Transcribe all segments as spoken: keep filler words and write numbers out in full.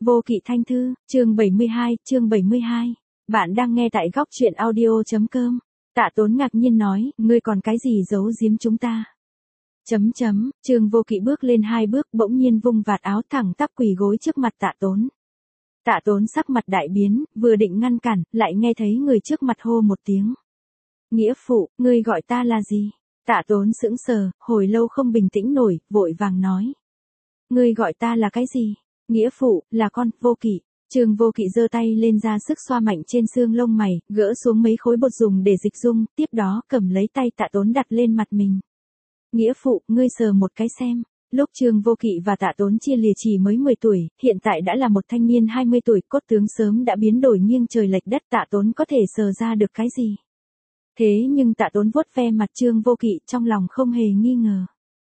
Vô Kỵ Thanh Thư, chương bảy mươi hai, chương bảy mươi hai. Bạn đang nghe tại góc truyện audio.com. Tạ Tốn ngạc nhiên nói, ngươi còn cái gì giấu giếm chúng ta? Chấm chấm, Trương Vô Kỵ bước lên hai bước, bỗng nhiên vung vạt áo thẳng tắp quỳ gối trước mặt Tạ Tốn. Tạ Tốn sắc mặt đại biến, vừa định ngăn cản, lại nghe thấy người trước mặt hô một tiếng. Nghĩa phụ, ngươi gọi ta là gì? Tạ Tốn sững sờ, hồi lâu không bình tĩnh nổi, vội vàng nói. Ngươi gọi ta là cái gì? Nghĩa phụ, là con, Vô Kỵ. Trương Vô Kỵ giơ tay lên ra sức xoa mạnh trên xương lông mày, gỡ xuống mấy khối bột dùng để dịch dung, tiếp đó cầm lấy tay Tạ Tốn đặt lên mặt mình. Nghĩa phụ, ngươi sờ một cái xem. Lúc Trương Vô Kỵ và Tạ Tốn chia lìa chỉ mới mười tuổi, hiện tại đã là một thanh niên hai mươi tuổi, cốt tướng sớm đã biến đổi nghiêng trời lệch đất, Tạ Tốn có thể sờ ra được cái gì? Thế nhưng Tạ Tốn vuốt ve mặt Trương Vô Kỵ, trong lòng không hề nghi ngờ.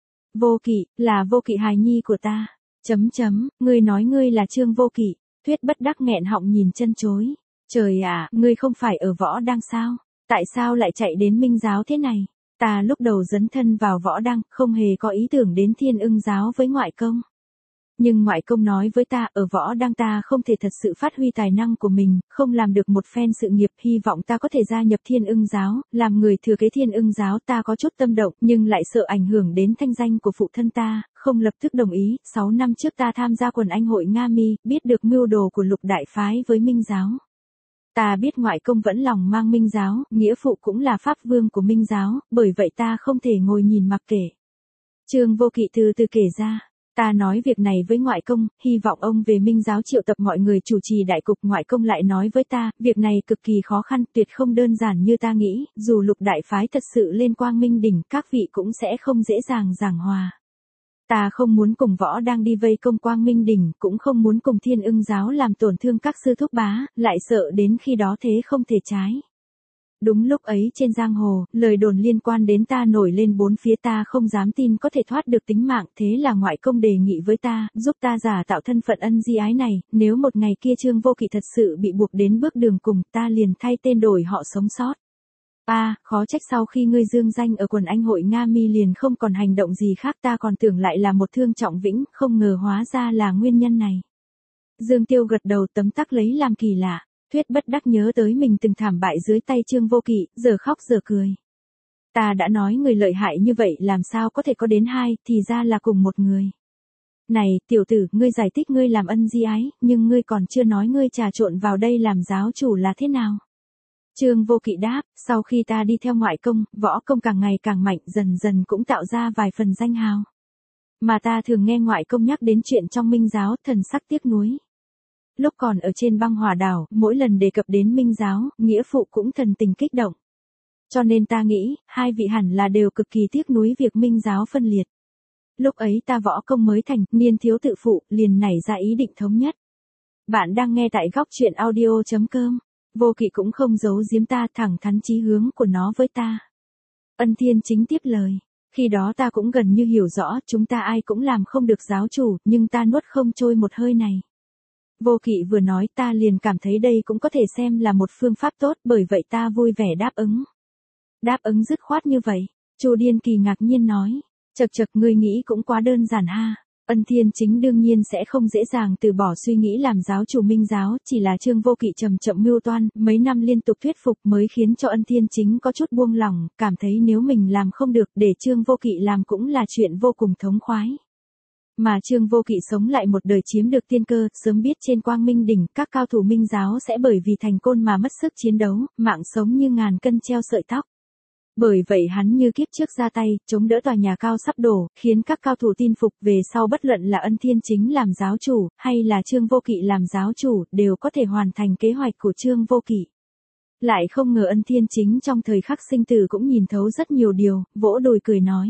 Vô Kỵ, là Vô Kỵ hài nhi của ta. Chấm chấm, ngươi nói ngươi là Trương Vô Kỵ. Thuyết bất đắc nghẹn họng nhìn chân chối. Trời ạ, ngươi không phải ở Võ Đăng sao? Tại sao lại chạy đến Minh giáo thế này? Ta lúc đầu dấn thân vào Võ Đăng, không hề có ý tưởng đến Thiên Ưng giáo với ngoại công. Nhưng ngoại công nói với ta, ở Võ Đăng ta không thể thật sự phát huy tài năng của mình, không làm được một phen sự nghiệp, hy vọng ta có thể gia nhập Thiên Ưng giáo, làm người thừa kế Thiên Ưng giáo. Ta có chút tâm động, nhưng lại sợ ảnh hưởng đến thanh danh của phụ thân ta, không lập tức đồng ý. Sáu năm trước ta tham gia quần anh hội Nga Mi, biết được mưu đồ của Lục đại phái với Minh giáo. Ta biết ngoại công vẫn lòng mang Minh giáo, nghĩa phụ cũng là pháp vương của Minh giáo, bởi vậy ta không thể ngồi nhìn mặc kệ. Trương Vô Kỵ từ từ kể ra. Ta nói việc này với ngoại công, hy vọng ông về Minh giáo triệu tập mọi người chủ trì đại cục. Ngoại công lại nói với ta, việc này cực kỳ khó khăn, tuyệt không đơn giản như ta nghĩ, dù Lục đại phái thật sự lên Quang Minh đỉnh, các vị cũng sẽ không dễ dàng giảng hòa. Ta không muốn cùng Võ đang đi vây công Quang Minh đỉnh, cũng không muốn cùng Thiên Ưng giáo làm tổn thương các sư thúc bá, lại sợ đến khi đó thế không thể trái. Đúng lúc ấy trên giang hồ, lời đồn liên quan đến ta nổi lên bốn phía, ta không dám tin có thể thoát được tính mạng, thế là ngoại công đề nghị với ta, giúp ta giả tạo thân phận ân di ái này, nếu một ngày kia Trương Vô Kỵ thật sự bị buộc đến bước đường cùng, ta liền thay tên đổi họ sống sót. À, khó trách sau khi ngươi dương danh ở quần anh hội Nga Mi liền không còn hành động gì khác, ta còn tưởng lại là một thương trọng vĩnh, không ngờ hóa ra là nguyên nhân này. Dương Tiêu gật đầu tấm tắc lấy làm kỳ lạ. Thuyết bất đắc nhớ tới mình từng thảm bại dưới tay Trương Vô Kỵ, giờ khóc giờ cười. Ta đã nói người lợi hại như vậy làm sao có thể có đến hai, thì ra là cùng một người. Này, tiểu tử, ngươi giải thích ngươi làm ân di ái, nhưng ngươi còn chưa nói ngươi trà trộn vào đây làm giáo chủ là thế nào. Trương Vô Kỵ đáp, sau khi ta đi theo ngoại công, võ công càng ngày càng mạnh, dần dần cũng tạo ra vài phần danh hào. Mà ta thường nghe ngoại công nhắc đến chuyện trong Minh giáo, thần sắc tiếc nuối. Lúc còn ở trên băng hỏa đảo, mỗi lần đề cập đến Minh giáo, nghĩa phụ cũng thần tình kích động. Cho nên ta nghĩ, hai vị hẳn là đều cực kỳ tiếc nuối việc Minh giáo phân liệt. Lúc ấy ta võ công mới thành, niên thiếu tự phụ, liền nảy ra ý định thống nhất. Bạn đang nghe tại góc truyện audio.com. Vô Kỵ cũng không giấu giếm ta, thẳng thắn chí hướng của nó với ta. Ân Thiên Chính tiếp lời. Khi đó ta cũng gần như hiểu rõ, chúng ta ai cũng làm không được giáo chủ, nhưng ta nuốt không trôi một hơi này. Vô Kỵ vừa nói ta liền cảm thấy đây cũng có thể xem là một phương pháp tốt, bởi vậy ta vui vẻ đáp ứng. Đáp ứng dứt khoát như vậy, Chu Điên Kỳ ngạc nhiên nói, chậc chậc ngươi nghĩ cũng quá đơn giản ha. Ân Thiên Chính đương nhiên sẽ không dễ dàng từ bỏ suy nghĩ làm giáo chủ Minh giáo, chỉ là Trương Vô Kỵ chậm chậm mưu toan, mấy năm liên tục thuyết phục mới khiến cho Ân Thiên Chính có chút buông lỏng, cảm thấy nếu mình làm không được, để Trương Vô Kỵ làm cũng là chuyện vô cùng thống khoái. Mà Trương Vô Kỵ sống lại một đời chiếm được tiên cơ, sớm biết trên Quang Minh đỉnh, các cao thủ Minh giáo sẽ bởi vì thành côn mà mất sức chiến đấu, mạng sống như ngàn cân treo sợi tóc. Bởi vậy hắn như kiếp trước ra tay, chống đỡ tòa nhà cao sắp đổ, khiến các cao thủ tin phục, về sau bất luận là Ân Thiên Chính làm giáo chủ, hay là Trương Vô Kỵ làm giáo chủ, đều có thể hoàn thành kế hoạch của Trương Vô Kỵ. Lại không ngờ Ân Thiên Chính trong thời khắc sinh tử cũng nhìn thấu rất nhiều điều, vỗ đùi cười nói.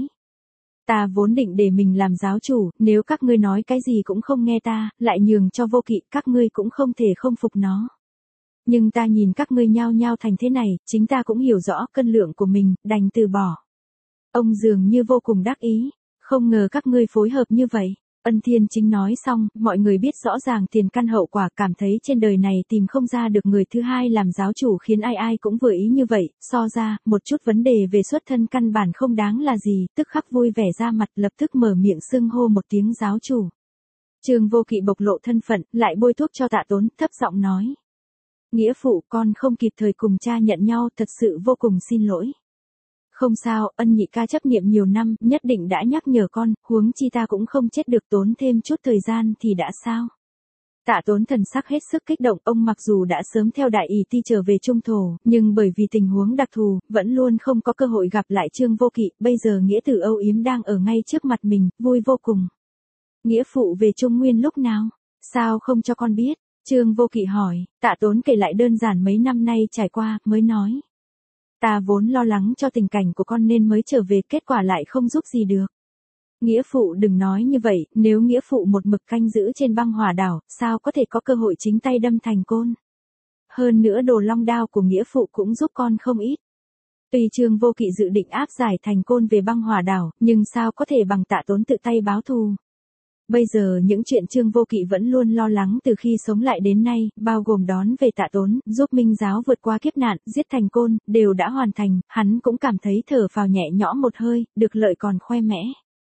Ta vốn định để mình làm giáo chủ, nếu các ngươi nói cái gì cũng không nghe ta, lại nhường cho Vô Kỵ, các ngươi cũng không thể không phục nó. Nhưng ta nhìn các ngươi nhao nhao thành thế này, chính ta cũng hiểu rõ cân lượng của mình, đành từ bỏ. Ông dường như vô cùng đắc ý, không ngờ các ngươi phối hợp như vậy. Ân Thiên Chính nói xong, mọi người biết rõ ràng tiền căn hậu quả, cảm thấy trên đời này tìm không ra được người thứ hai làm giáo chủ khiến ai ai cũng vừa ý như vậy, so ra, một chút vấn đề về xuất thân căn bản không đáng là gì, tức khắc vui vẻ ra mặt lập tức mở miệng xưng hô một tiếng giáo chủ. Trương Vô Kỵ bộc lộ thân phận, lại bôi thuốc cho Tạ Tốn, thấp giọng nói. Nghĩa phụ, con không kịp thời cùng cha nhận nhau, thật sự vô cùng xin lỗi. Không sao, ân nhị ca chấp niệm nhiều năm, nhất định đã nhắc nhở con, huống chi ta cũng không chết được, tốn thêm chút thời gian thì đã sao. Tạ Tốn thần sắc hết sức kích động, ông mặc dù đã sớm theo đại ỷ ti trở về Trung Thổ, nhưng bởi vì tình huống đặc thù, vẫn luôn không có cơ hội gặp lại Trương Vô Kỵ, bây giờ nghĩa tử âu yếm đang ở ngay trước mặt mình, vui vô cùng. Nghĩa phụ về Trung Nguyên lúc nào? Sao không cho con biết? Trương Vô Kỵ hỏi. Tạ Tốn kể lại đơn giản mấy năm nay trải qua, mới nói. Ta vốn lo lắng cho tình cảnh của con nên mới trở về, kết quả lại không giúp gì được. Nghĩa phụ đừng nói như vậy, nếu nghĩa phụ một mực canh giữ trên băng hỏa đảo, sao có thể có cơ hội chính tay đâm thành côn. Hơn nữa đồ long đao của nghĩa phụ cũng giúp con không ít. Tuy Trương Vô Kỵ dự định áp giải thành côn về băng hỏa đảo, nhưng sao có thể bằng Tạ Tốn tự tay báo thù. Bây giờ những chuyện Trương Vô Kỵ vẫn luôn lo lắng từ khi sống lại đến nay, bao gồm đón về Tạ Tốn, giúp Minh giáo vượt qua kiếp nạn, giết thành côn, đều đã hoàn thành, hắn cũng cảm thấy thở phào nhẹ nhõm một hơi, được lợi còn khoe mẽ.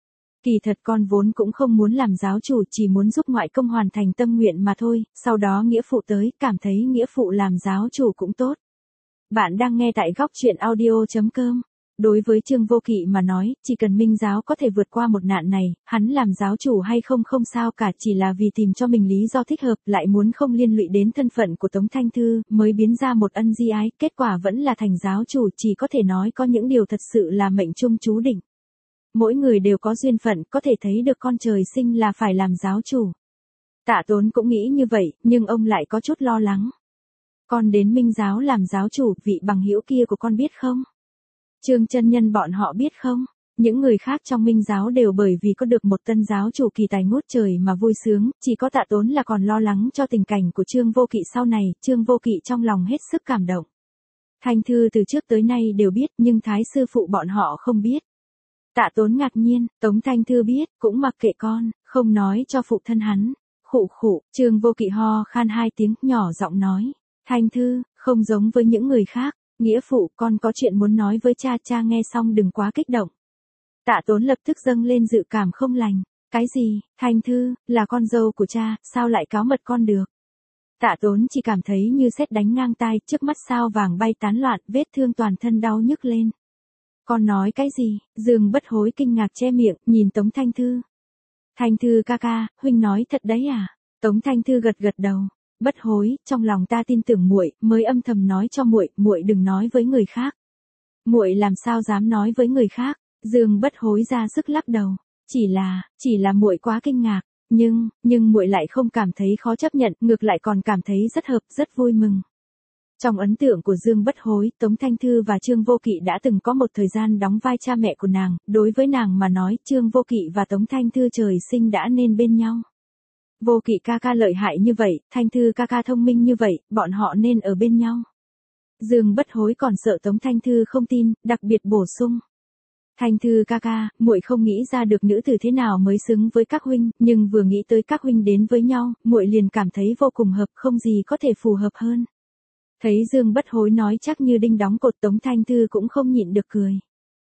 Kỳ thật con vốn cũng không muốn làm giáo chủ, chỉ muốn giúp ngoại công hoàn thành tâm nguyện mà thôi, sau đó nghĩa phụ tới, cảm thấy nghĩa phụ làm giáo chủ cũng tốt. Bạn đang nghe tại góc truyện audio chấm com. Đối với Trương Vô Kỵ mà nói, chỉ cần Minh giáo có thể vượt qua một nạn này, hắn làm giáo chủ hay không không sao cả, chỉ là vì tìm cho mình lý do thích hợp, lại muốn không liên lụy đến thân phận của Tống Thanh Thư, mới biến ra một ân di ái, kết quả vẫn là thành giáo chủ, chỉ có thể nói có những điều thật sự là mệnh trung chú định. Mỗi người đều có duyên phận, có thể thấy được con trời sinh là phải làm giáo chủ. Tạ Tốn cũng nghĩ như vậy, nhưng ông lại có chút lo lắng. Con đến Minh giáo làm giáo chủ, vị bằng hữu kia của con biết không? Trương chân nhân bọn họ biết không? Những người khác trong Minh giáo đều bởi vì có được một tân giáo chủ kỳ tài ngút trời mà vui sướng, chỉ có Tạ Tốn là còn lo lắng cho tình cảnh của Trương Vô Kỵ sau này, Trương Vô Kỵ trong lòng hết sức cảm động. Thanh Thư từ trước tới nay đều biết, nhưng Thái sư phụ bọn họ không biết. Tạ Tốn ngạc nhiên, Tống Thanh Thư biết, cũng mặc kệ con, không nói cho phụ thân hắn. Khụ khụ, Trương Vô Kỵ ho khan hai tiếng, nhỏ giọng nói. Thanh Thư, không giống với những người khác. Nghĩa phụ, con có chuyện muốn nói với cha, cha nghe xong đừng quá kích động. Tạ Tốn lập tức dâng lên dự cảm không lành. Cái gì, Thanh Thư, là con dâu của cha, sao lại cáo mật con được? Tạ Tốn chỉ cảm thấy như sét đánh ngang tai, trước mắt sao vàng bay tán loạn, vết thương toàn thân đau nhức lên. Con nói cái gì? Dương Bất Hối kinh ngạc che miệng, nhìn Tống Thanh Thư. Thanh Thư ca ca, huynh nói thật đấy à? Tống Thanh Thư gật gật đầu. Bất Hối, trong lòng ta tin tưởng muội, mới âm thầm nói cho muội, muội đừng nói với người khác. Muội làm sao dám nói với người khác? Dương Bất Hối ra sức lắc đầu. Chỉ là, chỉ là muội quá kinh ngạc, nhưng, nhưng muội lại không cảm thấy khó chấp nhận, ngược lại còn cảm thấy rất hợp, rất vui mừng. Trong ấn tượng của Dương Bất Hối, Tống Thanh Thư và Trương Vô Kỵ đã từng có một thời gian đóng vai cha mẹ của nàng, đối với nàng mà nói, Trương Vô Kỵ và Tống Thanh Thư trời sinh đã nên bên nhau. Vô Kỵ ca ca lợi hại như vậy, Thanh Thư ca ca thông minh như vậy, bọn họ nên ở bên nhau. Dương Bất Hối còn sợ Tống Thanh Thư không tin, đặc biệt bổ sung. Thanh Thư ca ca, muội không nghĩ ra được nữ tử thế nào mới xứng với các huynh, nhưng vừa nghĩ tới các huynh đến với nhau, muội liền cảm thấy vô cùng hợp, không gì có thể phù hợp hơn. Thấy Dương Bất Hối nói chắc như đinh đóng cột, Tống Thanh Thư cũng không nhịn được cười.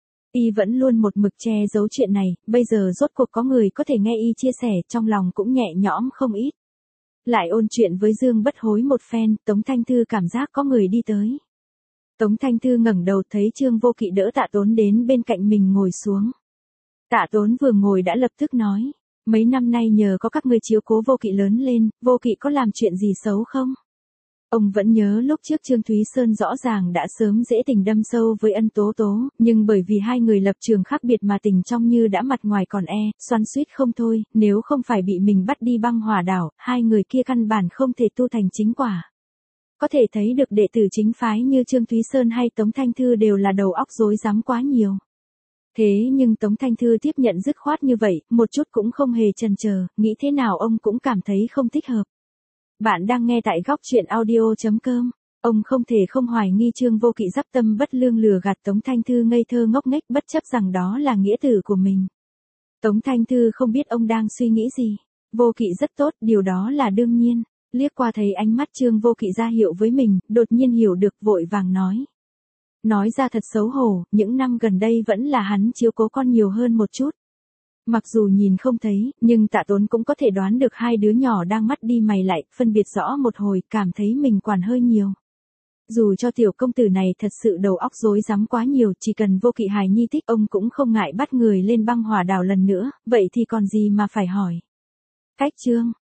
Y vẫn luôn một mực che giấu chuyện này, bây giờ rốt cuộc có người có thể nghe y chia sẻ, trong lòng cũng nhẹ nhõm không ít. Lại ôn chuyện với Dương Bất Hối một phen, Tống Thanh Thư cảm giác có người đi tới. Tống Thanh Thư ngẩng đầu thấy Trương Vô Kỵ đỡ Tạ Tốn đến bên cạnh mình ngồi xuống. Tạ Tốn vừa ngồi đã lập tức nói, mấy năm nay nhờ có các ngươi chiếu cố Vô Kỵ lớn lên, Vô Kỵ có làm chuyện gì xấu không? Ông vẫn nhớ lúc trước Trương Thúy Sơn rõ ràng đã sớm dễ tình đâm sâu với Ân Tố Tố, nhưng bởi vì hai người lập trường khác biệt mà tình trong như đã mặt ngoài còn e, xoắn xuýt không thôi, nếu không phải bị mình bắt đi băng hỏa đảo, hai người kia căn bản không thể tu thành chính quả. Có thể thấy được đệ tử chính phái như Trương Thúy Sơn hay Tống Thanh Thư đều là đầu óc rối rắm quá nhiều. Thế nhưng Tống Thanh Thư tiếp nhận dứt khoát như vậy, một chút cũng không hề chần chờ, nghĩ thế nào ông cũng cảm thấy không thích hợp. Bạn đang nghe tại góc truyện audio chấm com. Ông không thể không hoài nghi Trương Vô Kỵ dắp tâm bất lương lừa gạt Tống Thanh Thư ngây thơ ngốc nghếch, bất chấp rằng đó là nghĩa tử của mình. Tống Thanh Thư không biết ông đang suy nghĩ gì. Vô Kỵ rất tốt, điều đó là đương nhiên. Liếc qua thấy ánh mắt Trương Vô Kỵ ra hiệu với mình, đột nhiên hiểu được, vội vàng nói. Nói ra thật xấu hổ, những năm gần đây vẫn là hắn chiếu cố con nhiều hơn một chút. Mặc dù nhìn không thấy, nhưng Tạ Tốn cũng có thể đoán được hai đứa nhỏ đang mắt đi mày lại, phân biệt rõ một hồi, cảm thấy mình quản hơi nhiều. Dù cho tiểu công tử này thật sự đầu óc rối rắm quá nhiều, chỉ cần Vô Kỵ hài nhi thích ông cũng không ngại bắt người lên băng hỏa đảo lần nữa, vậy thì còn gì mà phải hỏi. Cách chương